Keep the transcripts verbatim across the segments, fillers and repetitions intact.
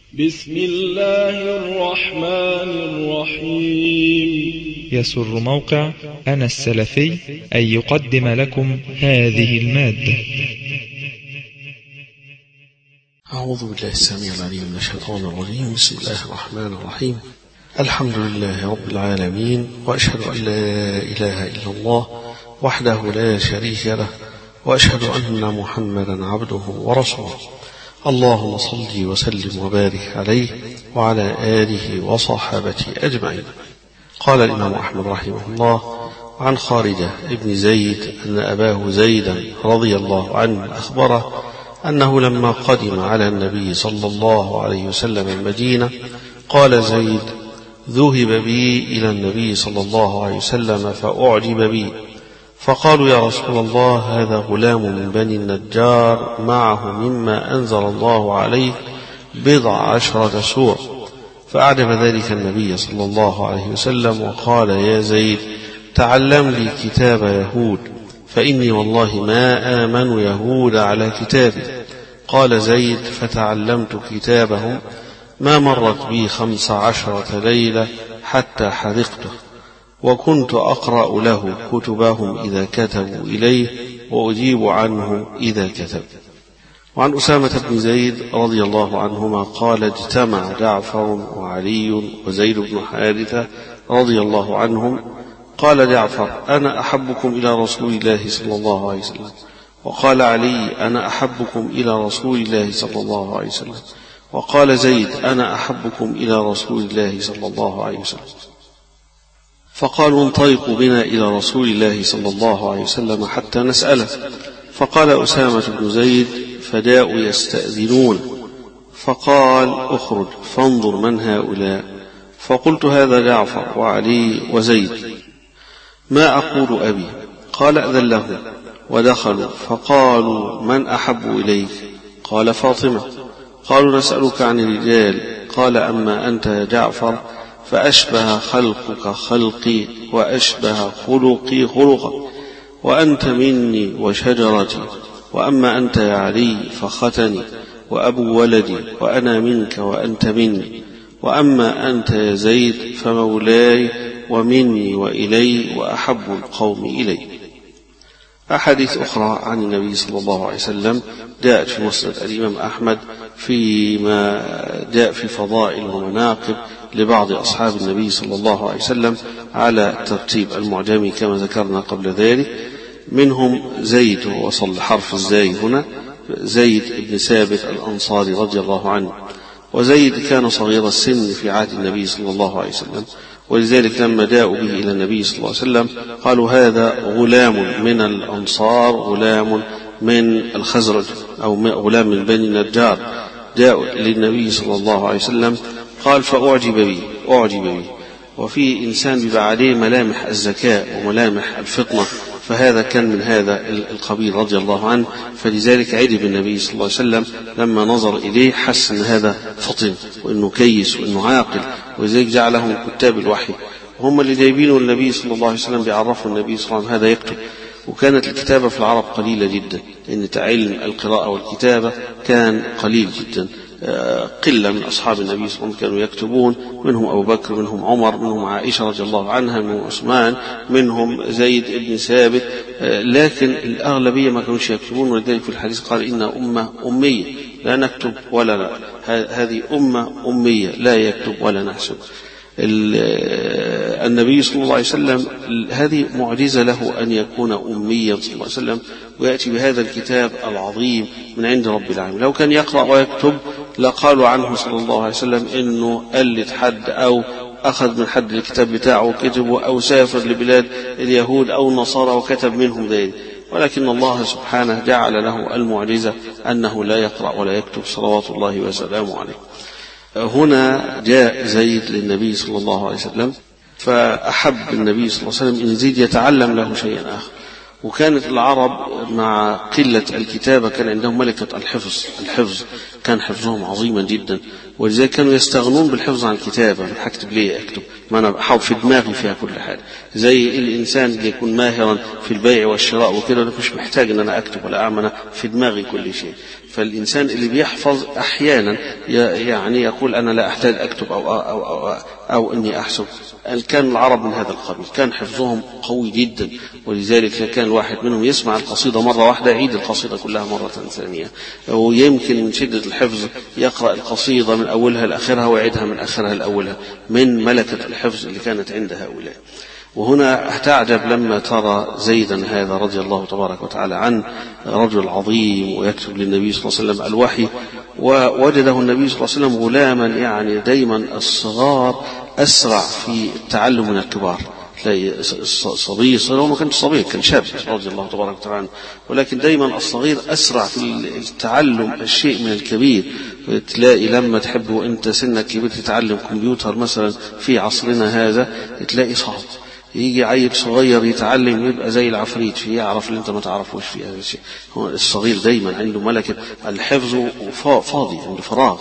بسم الله الرحمن الرحيم. يسر موقع أنا السلفي أن يقدم لكم هذه المادة. أعوذ بالله السميع العليم من الشيطان الرجيم. بسم الله الرحمن الرحيم. الحمد لله رب العالمين، وأشهد أن لا إله إلا الله وحده لا شريك له، وأشهد أن محمدا عبده ورسوله. اللهم صل وسلم وبارك عليه وعلى آله وصحابته أجمعين. قال الإمام أحمد رحمه الله عن خارجة ابن زيد أن أباه زيدا رضي الله عنه أخبره أنه لما قدم على النبي صلى الله عليه وسلم المدينة قال زيد: ذهب بي إلى النبي صلى الله عليه وسلم فأعجب بي، فقالوا: يا رسول الله، هذا غلام من بني النجار معه مما أنزل الله عليه بضع عشرة سورة. فأعجب ذلك النبي صلى الله عليه وسلم وقال: يا زيد، تعلم لي كتاب يهود، فإني والله ما آمن يهود على كتابي. قال زيد: فتعلمت كتابهم، ما مرت بي خمس عشرة ليلة حتى حذقته، وكنت أقرأ له كتبهم إذا كتبوا إليه وأجيب عنه إذا كتب. وعن أسامة بن زيد رضي الله عنهما قال: اجتمع جعفر وعلي وزيد بن حارثة رضي الله عنهم. قال جعفر: أنا أحبكم إلى رسول الله صلى الله عليه وسلم. وقال علي: أنا أحبكم إلى رسول الله صلى الله عليه وسلم. وقال زيد: أنا أحبكم إلى رسول الله صلى الله عليه وسلم. فقالوا: انطلقوا بنا إلى رسول الله صلى الله عليه وسلم حتى نسأله. فقال أسامة بن زيد: فجاءوا يستأذنون، فقال: اخرج فانظر من هؤلاء. فقلت: هذا جعفر وعلي وزيد. ما أقول أبي؟ قال: أذن له. ودخلوا فقالوا: من أحب إليك؟ قال: فاطمة. قالوا: نسألك عن الرجال. قال: أما أنت يا جعفر فأشبه خلقك خلقي وأشبه خلقي خلقك، وأنت مني وشجرتي. وأما أنت يا علي فختني وأبو ولدي، وأنا منك وأنت مني. وأما أنت يا زيد فمولاي ومني وإلي وأحب القوم إلي. أحاديث أخرى عن النبي صلى الله عليه وسلم جاءت في مسند الإمام أحمد فيما جاء في فضائل ومناقب لبعض أصحاب النبي صلى الله عليه وسلم على ترتيب المعجمي كما ذكرنا قبل ذلك. منهم زيد، وصل حرف الزاي هنا، زيد بن ثابت الأنصاري رضي الله عنه. وزيد كان صغير السن في عهد النبي صلى الله عليه وسلم، ولذلك لما جاءوا به إلى النبي صلى الله عليه وسلم قالوا: هذا غلام من الأنصار، غلام من الخزرج، أو غلام من بني النجار. جاءوا للنبي صلى الله عليه وسلم قال: فأعجب بي أعجب بي وفي إنسان بيبقى عليه ملامح الذكاء وملامح الفطنة، فهذا كان من هذا القبيل رضي الله عنه. فلذلك عجب النبي صلى الله عليه وسلم لما نظر إليه، حس أن هذا فطن وأنه كيس وأنه عاقل، ولذلك جعلهم كتاب الوحي، وهم اللي جايبينه النبي صلى الله عليه وسلم بيعرفوا النبي صلى الله عليه وسلم هذا يكتب. وكانت الكتابة في العرب قليلة جدا، لأن تعلم القراءة والكتابة كان قليل جدا. قلة من أصحاب النبي صلى الله عليه وسلم كانوا يكتبون، منهم أبو بكر، منهم عمر، منهم عائشة رضي الله عنها، منهم عثمان، منهم زيد بن ثابت، لكن الأغلبية ما كانوش يكتبون. ولذلك في الحديث قال: إن أمة أمية لا نكتب ولا لا. هذه أمة أمية لا يكتب ولا نحسب. النبي صلى الله عليه وسلم هذه معجزة له أن يكون أميا صلى الله عليه وسلم ويأتي بهذا الكتاب العظيم من عند رب العالمين. لو كان يقرأ ويكتب لقالوا عنه صلى الله عليه وسلم إنه قلد حد أو أخذ من حد الكتاب بتاعه وكتبه، أو سافر لبلاد اليهود أو النصارى وكتب منهم ذلك. ولكن الله سبحانه جعل له المعجزة أنه لا يقرأ ولا يكتب صلوات الله وسلامه عليه. هنا جاء زيد للنبي صلى الله عليه وسلم، فأحب النبي صلى الله عليه وسلم إن زيد يتعلم له شيئا آخر. وكانت العرب مع قلة الكتابة كان عندهم ملكة الحفظ الحفظ كان حفظهم عظيما جدا، ولذلك كانوا يستغنون بالحفظ عن الكتابة. من هكتب ليه أكتب؟ ما أنا بحاول في دماغي فيها كل حاجة، زي الإنسان اللي يكون ماهرا في البيع والشراء وكده، أنا مش محتاج أن أنا أكتب ولا أعمل في دماغي كل شيء. فالإنسان اللي بيحفظ أحيانا يعني يقول أنا لا أحتاج أكتب أو, أو, أو, أو, أو أني أحسب. كان العرب من هذا القبيل، كان حفظهم قوي جدا، ولذلك كان الواحد منهم يسمع القصيدة مرة واحدة يعيد القصيدة كلها مرة ثانية، ويمكن من شدة الحفظ يقرأ القصيدة من أولها لآخرها ويعيدها من آخرها لأولها، من ملكة الحفظ اللي كانت عند هؤلاء. وهنا تعجب لما ترى زيدا هذا رضي الله تبارك وتعالى عنه رجل عظيم ويكتب للنبي صلى الله عليه وسلم الوحي، ووجده النبي صلى الله عليه وسلم غلاما يعني دايما الصغار أسرع في التعلم من الكبار. تلاقي الصبي صغير، وما كانش صبي كان شاب رضي الله تبارك وتعالى عنه، ولكن دايما الصغير أسرع في التعلم الشيء من الكبير. تلاقي لما تحب وانت سنك كبير تتعلم كمبيوتر مثلا في عصرنا هذا تلاقي صعب، يجي عيل صغير يتعلم يبقى زي العفريت فيه، يعرف اللي انت ما تعرفوش في هذا الشيء. هو الصغير دايما عنده ملكة الحفظ فاضي، عنده فراغ.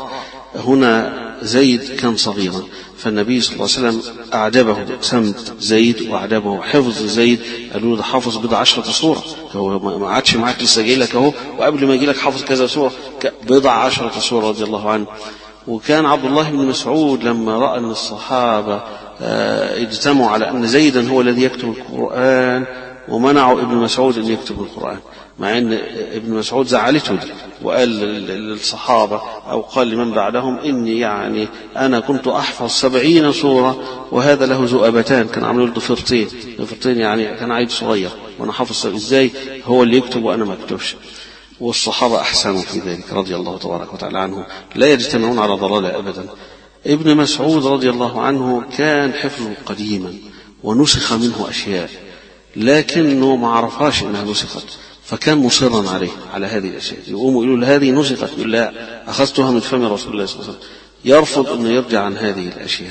هنا زيد كان صغيرا، فالنبي صلى الله عليه وسلم أعجبه سمت زيد وأعجبه حفظ زيد. قالوا له ده حافظ بضع عشرة سورة، هو ما عادش معاك لسه جاي لك اهو، وقبل ما يجي لك حافظ كذا سورة، بضع عشرة سورة رضي الله عنه. وكان عبد الله بن مسعود لما رأى أن الصحابة اجتمعوا على أن زيدا هو الذي يكتب القرآن ومنعوا ابن مسعود أن يكتب القرآن، مع أن ابن مسعود زعلته دي، وقال للصحابة أو قال لمن بعدهم إني يعني أنا كنت أحفظ سبعين سورة وهذا له ذؤابتان، كان عامل له ضفيرتين ضفيرتين يعني كان عيل صغير وأنا حافظ، إزاي هو اللي يكتب وأنا ما أكتبش؟ والصحابة أحسنوا في ذلك رضي الله تبارك وتعالى عنهم، لا يجتمعون على ضلالة أبدا. ابن مسعود رضي الله عنه كان حفظه قديما ونسخ منه أشياء، لكنه ما عرفهاش إنها نسخت، فكان مصرا عليه على هذه الأشياء. يقوموا يقولوا له هذه نسخت، يقول لا أخذتها من فم رسول الله صلى الله عليه وسلم، يرفض أنه يرجع عن هذه الأشياء.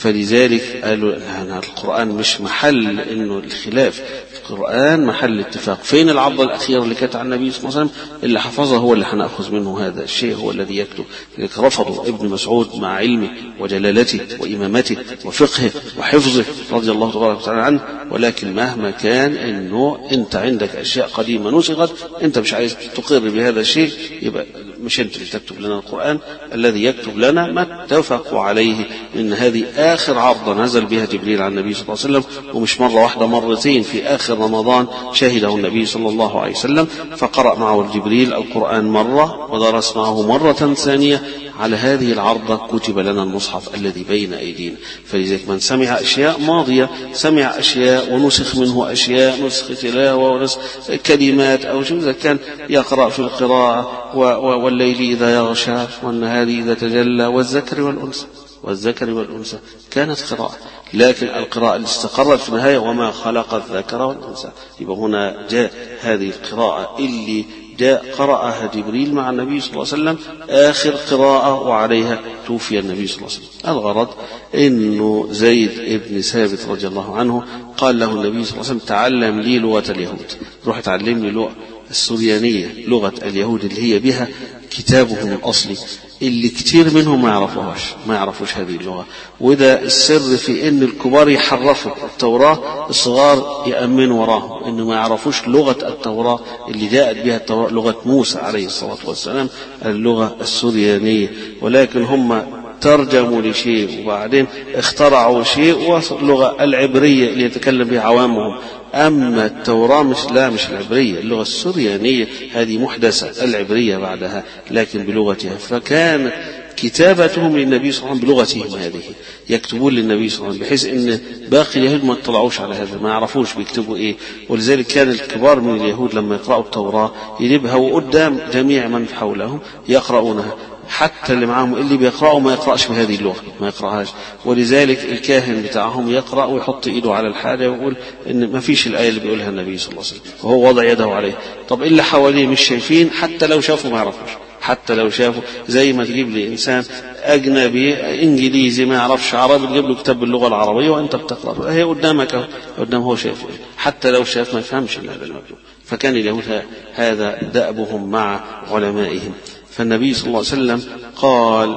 فلذلك قالوا أن القرآن مش محل إنه الخلاف، القرآن محل اتفاق. فين العضة الأخيرة اللي كانت عن النبي صلى الله عليه وسلم؟ اللي حفظها هو اللي هنأخذ منه هذا الشيء، هو الذي يكتب. لذلك رفضوا ابن مسعود مع علمه وجلالته وإمامته وفقهه وحفظه رضي الله تبارك وتعالى عنه، ولكن مهما كان إنه أنت عندك أشياء قديمة نسخت، أنت مش عايز تقر بهذا الشيء، يبقى مش أنت اللي تكتب لنا القرآن، الذي يكتب لنا ما اتفقوا عليه إن هذه آخر عرضة نزل بها جبريل على النبي صلى الله عليه وسلم، ومش مرة واحدة، مرتين في آخر رمضان شهده النبي صلى الله عليه وسلم، فقرأ معه جبريل القرآن مرة ودرس معه مرة ثانية. على هذه العرضة كتب لنا المصحف الذي بين أيدينا. فلذلك من سمع أشياء ماضية، سمع أشياء ونسخ منه أشياء، نسخ تلاوة ونسخ كلمات أو شيء، إذا كان يقرأ في القراءة والليل إذا يغشى والنهار إذا تجلى والذكر والأنثى والذكر والأنثى كانت قراءة، لكن القراءة اللي استقرت في النهاية وما خلق الذكر والأنثى. يبقى هنا جاء هذه القراءة اللي جاء قرأها جبريل مع النبي صلى الله عليه وسلم آخر قراءة، وعليها توفي النبي صلى الله عليه وسلم. الغرض إنه زيد ابن ثابت رضي الله عنه قال له النبي صلى الله عليه وسلم تعلم لي لغة اليهود، روح تعلم لي لغة السريانية، لغة اليهود اللي هي بها كتابهم الأصلي، اللي كتير منهم ما يعرفوهاش، ما يعرفوش هذه اللغة. وده السر في ان الكبار يحرفوا التوراة، الصغار يأمنوا وراهم، انه ما يعرفوش لغة التوراة اللي جاءت بها التوراة، لغة موسى عليه الصلاة والسلام، اللغة السريانية. ولكن هم ترجموا لشيء وبعدين اخترعوا شيء، واللغة العبرية اللي يتكلم بها عوامهم. أما التوراة مش لا مش العبرية، اللغة السريانية هذه محدثة، العبرية بعدها لكن بلغتها. فكان كتابتهم للنبي صلى الله عليه وسلم بلغتهم هذه، يكتبون للنبي صلى الله عليه وسلم، بحيث ان باقي اليهود ما اطلعوش على هذا، ما يعرفوش بيكتبوا ايه. ولذلك كان الكبار من اليهود لما يقرأوا التوراة يجيبها قدام جميع من حولهم يقرؤونها، حتى اللي معهم اللي بيقرأوا ما يقرأش بهذه اللغة، ما يقرأهاش. ولذلك الكاهن بتاعهم يقرأ ويحط إيده على الحاجة ويقول إن ما فيش الآية اللي بيقولها النبي صلى الله عليه وسلم، وهو وضع يده عليه. طب اللي حواليه مش شايفين، حتى لو شافوا ما يعرفوش، حتى لو شافوا. زي ما تجيب لي إنسان أجنبي إنجليزي ما يعرفش عربي، تجيب له كتاب باللغة العربية وأنت بتقرأ، هي قدامك قدام، هو شايف، حتى لو شاف ما يفهمش هذا المكتوب. فكان اليهود هذا دأبهم مع علمائهم. فالنبي صلى الله عليه وسلم قال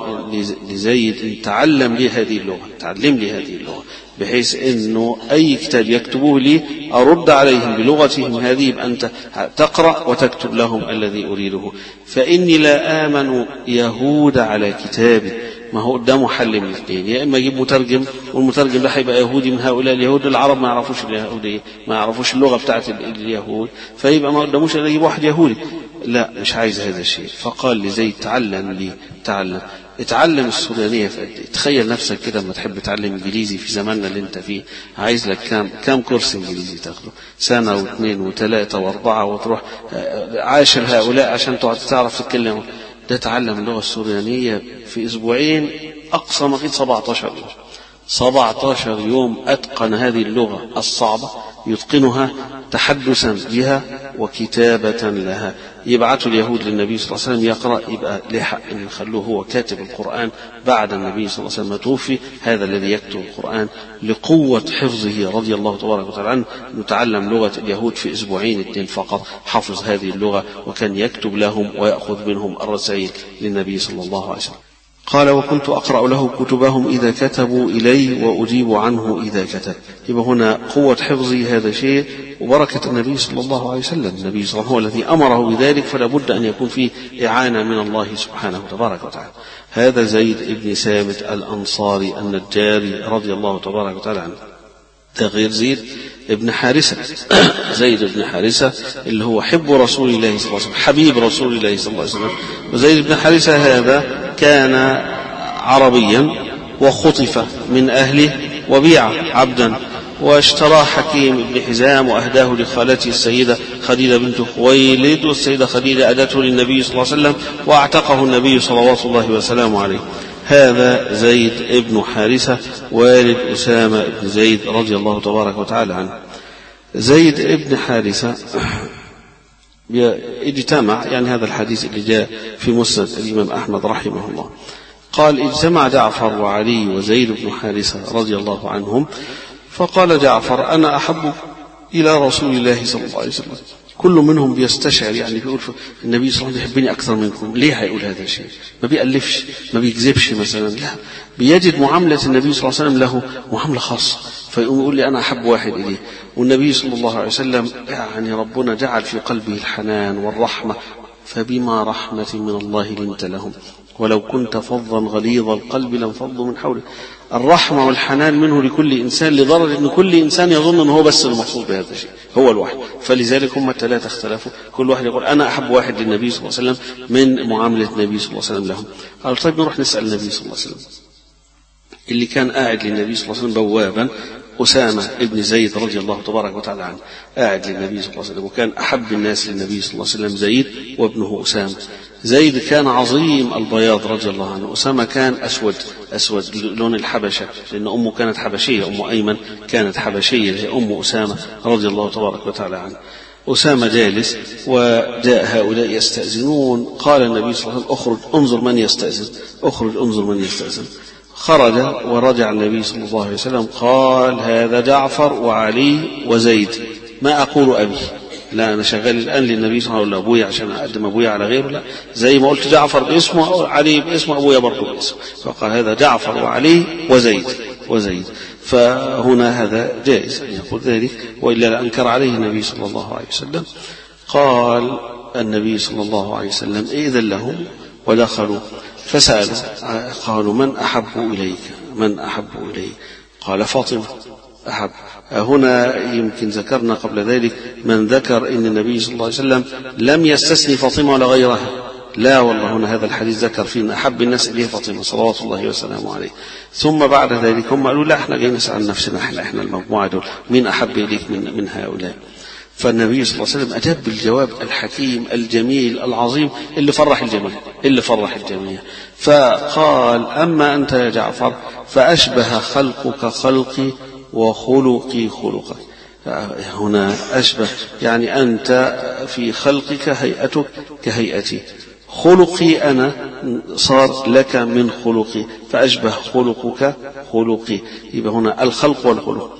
لزيد تعلم لي هذه اللغة، تعلم لي هذه اللغة، بحيث أنه أي كتاب يكتبوه لي أرد عليهم بلغتهم هذه، يبقى أنت تقرأ وتكتب لهم الذي أريده. فإني لا آمن يهود على كتابي. ما هو قدامه حل من الاثنين، يا إما يجيب مترجم والمترجم ده هيبقى يهودي من هؤلاء اليهود، العرب ما يعرفوش اليهودية، ما يعرفوش اللغة بتاعت اليهود، فيبقى ما قداموش إلا يجيب واحد يهودي. لا، مش عايز هذا الشيء. فقال لزيد تعلم لي، تعلم، اتعلم السودانية في قد ايه. تخيل نفسك كده لما تحب تتعلم انجليزي في زماننا اللي انت فيه، عايز لك كام كام كورس انجليزي تاخده، سنة واثنين وثلاثة واربعة، وتروح عاشر هؤلاء عشان تقعد تعرف تتكلم. ده تعلم اللغة السودانية في اسبوعين، اقصى ما قيل سبعة عشر يوم، سبعة عشر يوم اتقن هذه اللغة الصعبة، يتقنها تحدثا بها وكتابة لها. يبعثوا اليهود للنبي صلى الله عليه وسلم يقرأ، يبقى له حق أن يخلوه هو كاتب القرآن بعد النبي صلى الله عليه وسلم توفي، هذا الذي يكتب القرآن لقوة حفظه رضي الله تبارك وتعالى عنه. نتعلم لغة اليهود في أسبوعين اثنين فقط، حفظ هذه اللغة، وكان يكتب لهم ويأخذ منهم الرسائل للنبي صلى الله عليه وسلم. قال وكنت أقرأ له كتبهم إذا كتبوا إلي وأجيب عنه إذا كتب. يبقى هنا قوة حفظي هذا شيء، وبركة النبي صلى الله عليه وسلم. النبي صلى الله عليه وسلم هو الذي أمره بذلك، فلا بد أن يكون فيه إعانة من الله سبحانه تبارك وتعالى. هذا زيد بن ثابت الأنصاري النجاري رضي الله تبارك وتعالى عنه. ده غير زيد ابن حارثة زيد بن حارثة اللي هو حب رسول الله صلى الله عليه وسلم، حبيب رسول الله صلى الله عليه وسلم. وزيد بن حارثة هذا كان عربيا وخطف من أهله وبيع عبدا، واشترى حكيم بن حزام وأهداه لخالته السيدة خديجة بنت خويلد، والسيدة خديجة أدته للنبي صلى الله عليه وسلم وأعتقه النبي صلوات الله وسلامه عليه. هذا زيد ابن حارثة والد أسامة بن زيد رضي الله تبارك وتعالى عنه. زيد ابن حارثة اجتمع، يعني هذا الحديث اللي جاء في مسند الإمام أحمد رحمه الله، قال اجتمع جعفر وعلي وزيد بن حارثة رضي الله عنهم، فقال جعفر أنا أحب إلى رسول الله صلى الله عليه وسلم. كل منهم بيستشعر، يعني بيقول النبي صلى الله عليه وسلم يحبني أكثر منكم. ليه هيقول هذا الشيء؟ ما بيألفش، ما بيكذبش مثلا، لا، بيجد معاملة النبي صلى الله عليه وسلم له معاملة خاصة، فيقوم يقول لي أنا أحب واحد إليه. والنبي صلى الله عليه وسلم يعني ربنا جعل في قلبه الحنان والرحمة، فبما رحمة من الله لنت لهم ولو كنت فظا غليظ القلب لانفضوا من حولك. الرحمة والحنان منه لكل إنسان، لدرجة أن كل إنسان يظن أنه هو بس المقصود بهذا الشيء، هو الواحد. فلذلك هم الثلاثة اختلفوا، كل واحد يقول أنا أحب واحد للنبي صلى الله عليه وسلم من معاملة النبي صلى الله عليه وسلم لهم. قال طيب نروح نسأل النبي صلى الله عليه وسلم. اللي كان قاعد للنبي صلى الله عليه وسلم بوابا أسامة ابن زيد رضي الله تبارك وتعالى عنه، قاعد للنبي صلى الله عليه وسلم، وكان أحب الناس للنبي صلى الله عليه وسلم زيد وابنه أسامة. زيد كان عظيم البياض رضي الله عنه، أسامة كان أسود أسود لون الحبشة، لأن أمه كانت حبشية، أم أيمن كانت حبشية، هي أم أسامة رضي الله تبارك وتعالى عنه. أسامة جالس وجاء هؤلاء يستأذنون، قال النبي صلى الله عليه وسلم اخرج انظر من يستأذن، اخرج انظر من يستأذن. خرج ورجع النبي صلى الله عليه وسلم قال هذا جعفر وعلي وزيد، ما أقول أبي، لا أنا شغال الآن للنبي صلى الله عليه وسلم أبويا عشان أقدم أبويا على غيره، لا، زي ما قلت جعفر باسمه علي باسمه أبويا برضه باسمه، فقال هذا جعفر وعلي وزيد وزيد فهنا هذا جائز أن يقول ذلك، وإلا لأنكر عليه النبي صلى الله عليه وسلم. قال النبي صلى الله عليه وسلم إذن لهم ودخلوا فسألوا، قالوا من أحب إليك، من أحب إليك؟ قال فاطمة أحب. هنا يمكن ذكرنا قبل ذلك من ذكر إن النبي صلى الله عليه وسلم لم يستثني فاطمة ولا غيرها، لا والله، هنا هذا الحديث ذكر فيه أن أحب الناس إليه فاطمة صلوات الله وسلامه عليه. ثم بعد ذلك هم قالوا لا احنا جايين نسأل نفسنا، احنا احنا المجموعة دول مين أحب إليك من, من هؤلاء؟ فالنبي صلى الله عليه وسلم أجاب بالجواب الحكيم الجميل العظيم اللي فرح الجميع اللي فرح الجميع فقال أما أنت يا جعفر فأشبه خلقك خلقي وخلقي خلقك. هنا أشبه يعني أنت في خلقك هيئتك كهيئتي، خلقي أنا صار لك من خلقي، فأشبه خلقك خلقي. يبقى هنا الخلق والخلق.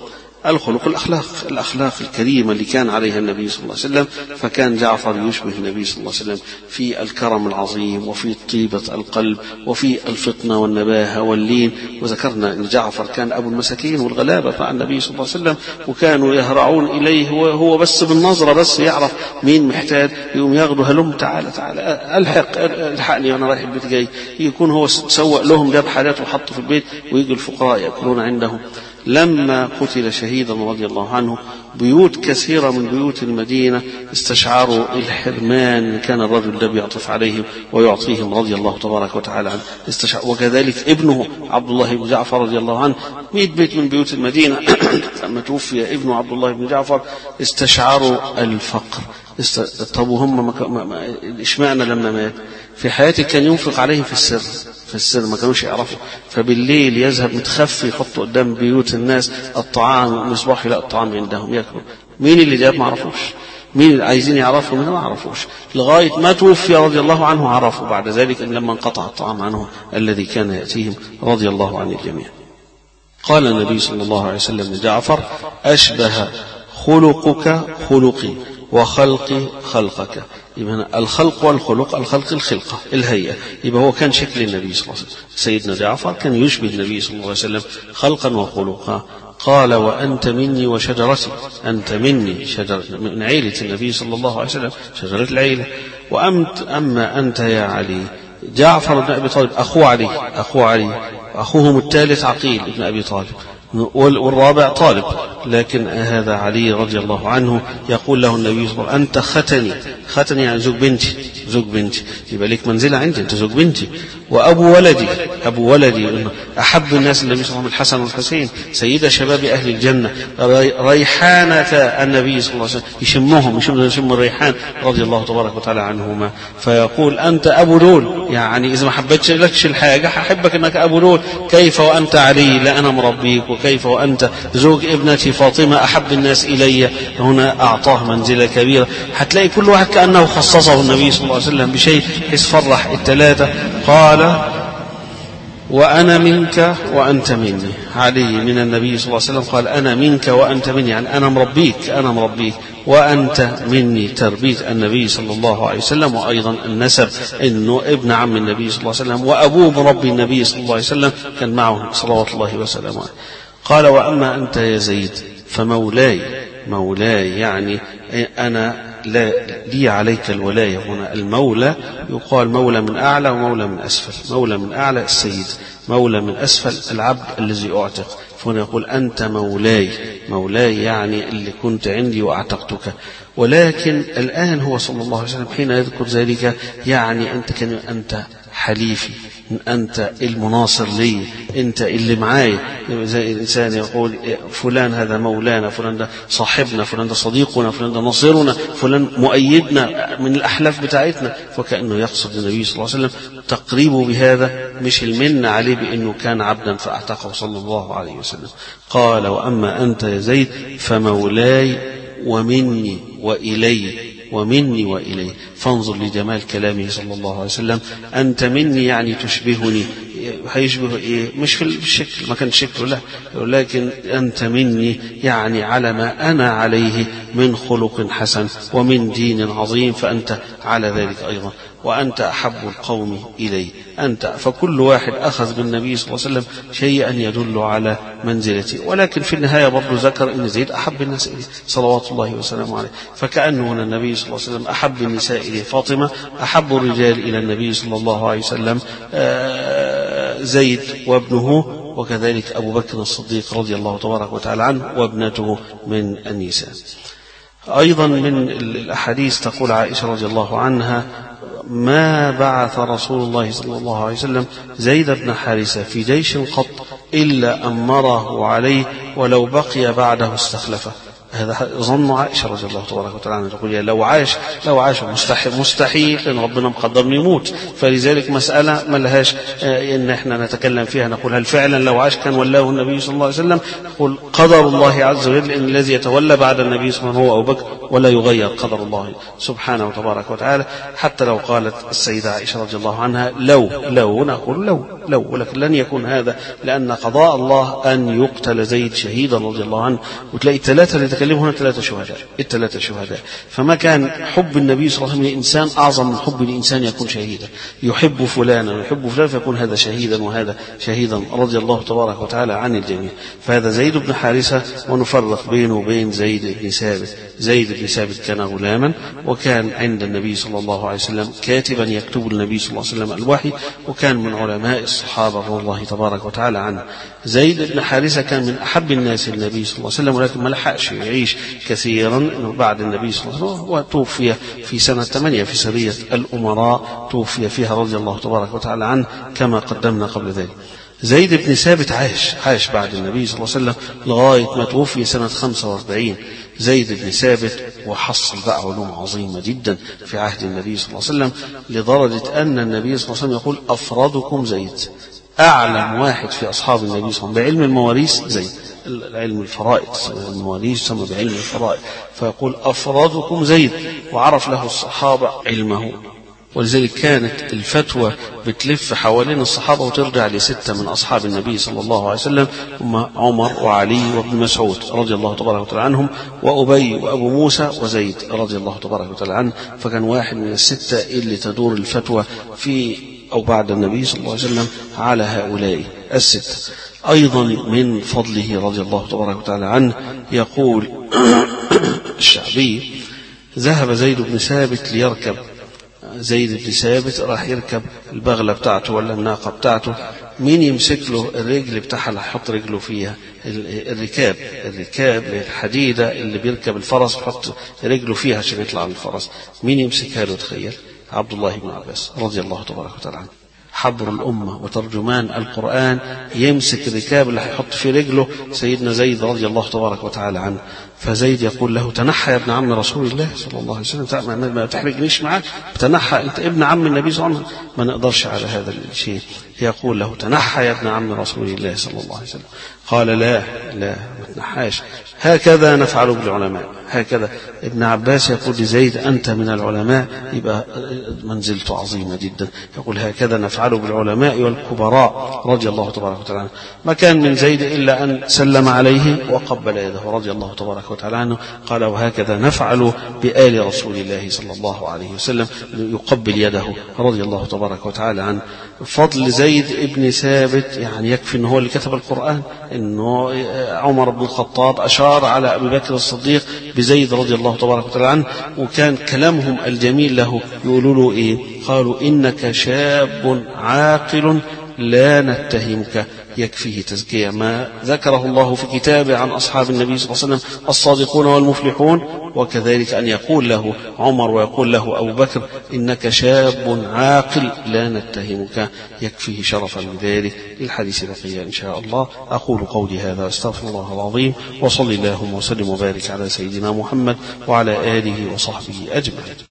الخلق الأخلاق الأخلاق الكريمة اللي كان عليها النبي صلى الله عليه وسلم. فكان جعفر يشبه النبي صلى الله عليه وسلم في الكرم العظيم وفي طيبة القلب وفي الفطنة والنباهة واللين. وذكرنا أن جعفر كان أبو المساكين والغلابة مع النبي صلى الله عليه وسلم، وكانوا يهرعون إليه وهو بس بالنظرة بس يعرف مين محتاج يقوم ياخده، هلم تعالى تعالى الحق الحقني وأنا رايح البيت جاي، يكون هو سوق لهم جاب حاجات وحطه في البيت ويجي الفقراء يأكلون عنده. لما قتل شهيدا رضي الله عنه بيوت كثيرة من بيوت المدينة استشعروا الحرمان كان الرجل ده بيعطف عليهم ويعطيهم رضي الله تبارك وتعالى عنه. استشعر وكذلك ابنه عبد الله بن جعفر رضي الله عنه مئة بيت من بيوت المدينة لما توفي ابنه عبد الله بن جعفر استشعروا الفقر. است... طب وهم مك... ما... ما... اشمعنى لما مات في حياته كان ينفق عليهم في السر في السر ما كانوش يعرفوا، فبالليل يذهب متخفي يحط قدام بيوت الناس الطعام مصباح يلاقي الطعام عندهم ياكلوا. مين اللي جاب ما عرفوش، مين اللي عايزين يعرفوا منه ما عرفوش، لغاية ما توفي رضي الله عنه عرفوا بعد ذلك إن لما انقطع الطعام عنه الذي كان يأتيهم رضي الله عن الجميع. قال النبي صلى الله عليه وسلم لجعفر: أشبه خلقك خلقي وخلقي خلقك. يبقى الخلق والخلق، الخلق الخلقة الهيئة، يبقى هو كان شكل النبي صلى الله عليه وسلم. سيدنا جعفر كان يشبه النبي صلى الله عليه وسلم خلقا وخلقا. قال: وأنت مني وشجرتي، أنت مني شجر من عيلة النبي صلى الله عليه وسلم، شجرة العيلة. وأمت أما أنت يا علي، جعفر بن أبي طالب أخوه علي، أخوه علي أخوهم الثالث عقيل بن أبي طالب، والرابع طالب، لكن هذا علي رضي الله عنه يقول له النبي صلى الله عليه وسلم: أنت ختني، ختني يعني زوج بنتي، زوج بنتي، يبقى لك منزلة عندي، أنت زوج بنتي. وأبو ولدي، أبو ولدي أحب الناس النبي صلى الله عليه وسلم الحسن والحسين، سيد شباب أهل الجنة، ريحانة النبي صلى الله عليه وسلم، يشمهم يشم, يشم الريحان رضي الله تبارك وتعالى عنهما. فيقول: أنت أبو دول، يعني إذا ما حبيتش لكش الحاجة أحبك أنك أبو دول، كيف وأنت علي لا أنا مربيك، وكيف وأنت زوج ابنتي فاطمة أحب الناس إلي. هنا أعطاه منزلة كبيرة. هتلاقي كل واحد كأنه خصصه النبي صلى الله عليه وسلم بشيء حيث فرح الثلاثة. قال: وأنا منك وأنت مني. علي من النبي صلى الله عليه وسلم قال: أنا منك وأنت مني، يعني أنا مربيك، أنا مربيك، وأنت مني، تربية النبي صلى الله عليه وسلم. وأيضا النسب، إنه ابن عم النبي صلى الله عليه وسلم، وأبوه مربي النبي صلى الله عليه وسلم، كان معه صلوات الله وسلامه عليه. قال: وأما أنت يا زيد فمولاي، مولاي يعني أنا لا لي عليك الولاية. هنا المولى يقال مولى من أعلى ومولى من أسفل. مولى من أعلى السيد، مولى من أسفل العبد الذي أعتق. فهنا يقول: أنت مولاي، مولاي يعني اللي كنت عندي وأعتقتك. ولكن الآن هو صلى الله عليه وسلم حين يذكر ذلك يعني أنت كان أنت حليفي، أنت المناصر لي، أنت اللي معاي. زي الإنسان يقول: فلان هذا مولانا، فلان ده صاحبنا، فلان ده صديقنا، فلان ده نصيرنا، فلان مؤيدنا من الأحلاف بتاعتنا. فكأنه يقصد النبي صلى الله عليه وسلم تقريبه بهذا، مش المن عليه بأنه كان عبدا فأعتقه صلى الله عليه وسلم. قال: وأما أنت يا زيد فمولاي ومني وإلي، ومني وإلي. فانظر لجمال كلامه صلى الله عليه وسلم: أنت مني يعني تشبهني. هيشبه إيه؟ مش في الشكل، ما كان شكله لا، ولكن أنت مني يعني على ما أنا عليه من خلق حسن ومن دين عظيم، فأنت على ذلك أيضا. وأنت أحب القوم إلي، أنت. فكل واحد أخذ بالنبي صلى الله عليه وسلم شيئا يدل على منزلته. ولكن في النهاية برضو ذكر أن زيد أحب الناس إليه صلوات الله وسلامه عليه. فكأنه هنا النبي صلى الله عليه وسلم أحب النساء إليه فاطمة، أحب الرجال إلى النبي صلى الله عليه وسلم زيد وابنه، وكذلك أبو بكر الصديق رضي الله تبارك وتعالى عنه وابنته من النساء. أيضا من الأحاديث تقول عائشة رضي الله عنها: ما بعث رسول الله صلى الله عليه وسلم زيد بن حارثة في جيش قط إلا أمره عليه، ولو بقي بعده استخلفه. هذا ظن عائشة رضي الله تبارك وتعالى عنها، تقول: لو عاش لو عاش مستحيل مستحيل ان ربنا مقدرني يموت. فلذلك مسألة ما لهاش ان احنا نتكلم فيها، نقول هل فعلا لو عاش كان ولاه النبي صلى الله عليه وسلم؟ نقول قدر الله عز وجل ان الذي يتولى بعد النبي صلى الله عليه وسلم هو أبو بكر ولا يغير قدر الله سبحانه وتبارك وتعالى. حتى لو قالت السيدة عائشة رضي الله عنها لو لو نقول لو لو ولكن لن يكون هذا، لأن قضاء الله أن يقتل زيد شهيدا رضي الله عنه. وتلاقي الثلاثة اللي تكلموا هنا ثلاثة شهداء، الثلاثة شهداء. فما كان حب النبي صلى الله عليه وسلم للإنسان أعظم من حب الإنسان يكون شهيدا، يحب فلانا ويحب فلان فيكون هذا شهيدا وهذا شهيدا رضي الله تبارك وتعالى عن الجميع. فهذا زيد بن حارثة، ونفرق بينه وبين زيد بن ثابت. زيد بن ثابت كان غلاما، وكان عند النبي صلى الله عليه وسلم كاتبا يكتب النبي صلى الله عليه وسلم الوحي، وكان من علماء الصحابة رضي الله تبارك وتعالى عنه. زيد بن حارثة كان من أحب الناس للنبي صلى الله عليه وسلم، ولكن ما لحقش يعيش كثيرا بعد النبي صلى الله عليه وسلم، وتوفي في سنة ثمانية في سرية الأمراء توفي فيها رضي الله تبارك وتعالى عنه كما قدمنا قبل ذلك. زيد بن ثابت عاش عاش بعد النبي صلى الله عليه وسلم لغاية ما توفي سنة خمسة وأربعين. زيد بن ثابت وحصل بقى علوم عظيمة جدا في عهد النبي صلى الله عليه وسلم، لدرجة أن النبي صلى الله عليه وسلم يقول أفرادكم زيد، أعلم واحد في أصحاب النبي صلى الله عليه وسلم بعلم المواريث زيد، العلم الفرائض، المواريث يسمى بعلم الفرائض، فيقول أفرادكم زيد، وعرف له الصحابة علمه. ولذلك كانت الفتوى بتلف حوالين الصحابة وترجع لستة من أصحاب النبي صلى الله عليه وسلم، هم عمر وعلي وابن مسعود رضي الله تبارك وتعالى عنهم، وأبي وأبو موسى وزيد رضي الله تبارك وتعالى عنه. فكان واحد من الستة اللي تدور الفتوى في أو بعد النبي صلى الله عليه وسلم على هؤلاء الستة. أيضا من فضله رضي الله تبارك وتعالى عنه يقول الشعبي: ذهب زيد بن ثابت ليركب. زيد بن ثابت راح يركب البغلة بتاعته ولا الناقة بتاعته، مين يمسك له الرجل بتاعها اللي هيحط رجله فيها؟ الركاب الركاب الحديدة اللي بيركب الفرس بيحط رجله فيها عشان يطلع من الفرس، مين يمسكها له؟ تخيل، عبد الله بن عباس رضي الله تبارك وتعالى عنه، حبر الأمة وترجمان القرآن، يمسك الركاب اللي هيحط في رجله سيدنا زيد رضي الله تبارك وتعالى عنه. فزيد يقول له: تنحى يا ابن عم رسول الله صلى الله عليه وسلم، ما تحرجنيش معاك، تنحى، انت ابن عم النبي صلى الله عليه وسلم، ما نقدرش على هذا الشيء. يقول له: تنحى يا ابن عم رسول الله صلى الله عليه وسلم. قال: لا لا ما تنحاش، هكذا نفعل بالعلماء. هكذا ابن عباس يقول لزيد: أنت من العلماء، يبقى منزلته عظيمة جدا. يقول: هكذا نفعل بالعلماء والكبراء رضي الله تبارك وتعالى عنه. ما كان من زيد إلا أن سلم عليه وقبل يده رضي الله تبارك وتعالى عنه. قال: وهكذا نفعل بآل رسول الله صلى الله عليه وسلم، يقبل يده رضي الله تبارك وتعالى عنه. فضل زيد ابن ثابت يعني يكفي أنه هو اللي كتب القرآن، أنه عمر بن الخطاب أشار على أبي بكر الصديق بزيد رضي الله تبارك وتعالى عنه، وكان كلامهم الجميل له يقولوا له إيه؟ قالوا: إنك شاب عاقل لا نتهمك. يكفيه تزكية ما ذكره الله في كتابه عن أصحاب النبي صلى الله عليه وسلم الصادقون والمفلحون، وكذلك أن يقول له عمر ويقول له أبو بكر: إنك شاب عاقل لا نتهمك. يكفيه شرفا بذلك. الحديث بقية إن شاء الله. أقول قولي هذا واستغفر الله العظيم، وصلي اللهم وسلم وبارك على سيدنا محمد وعلى آله وصحبه أجمعين.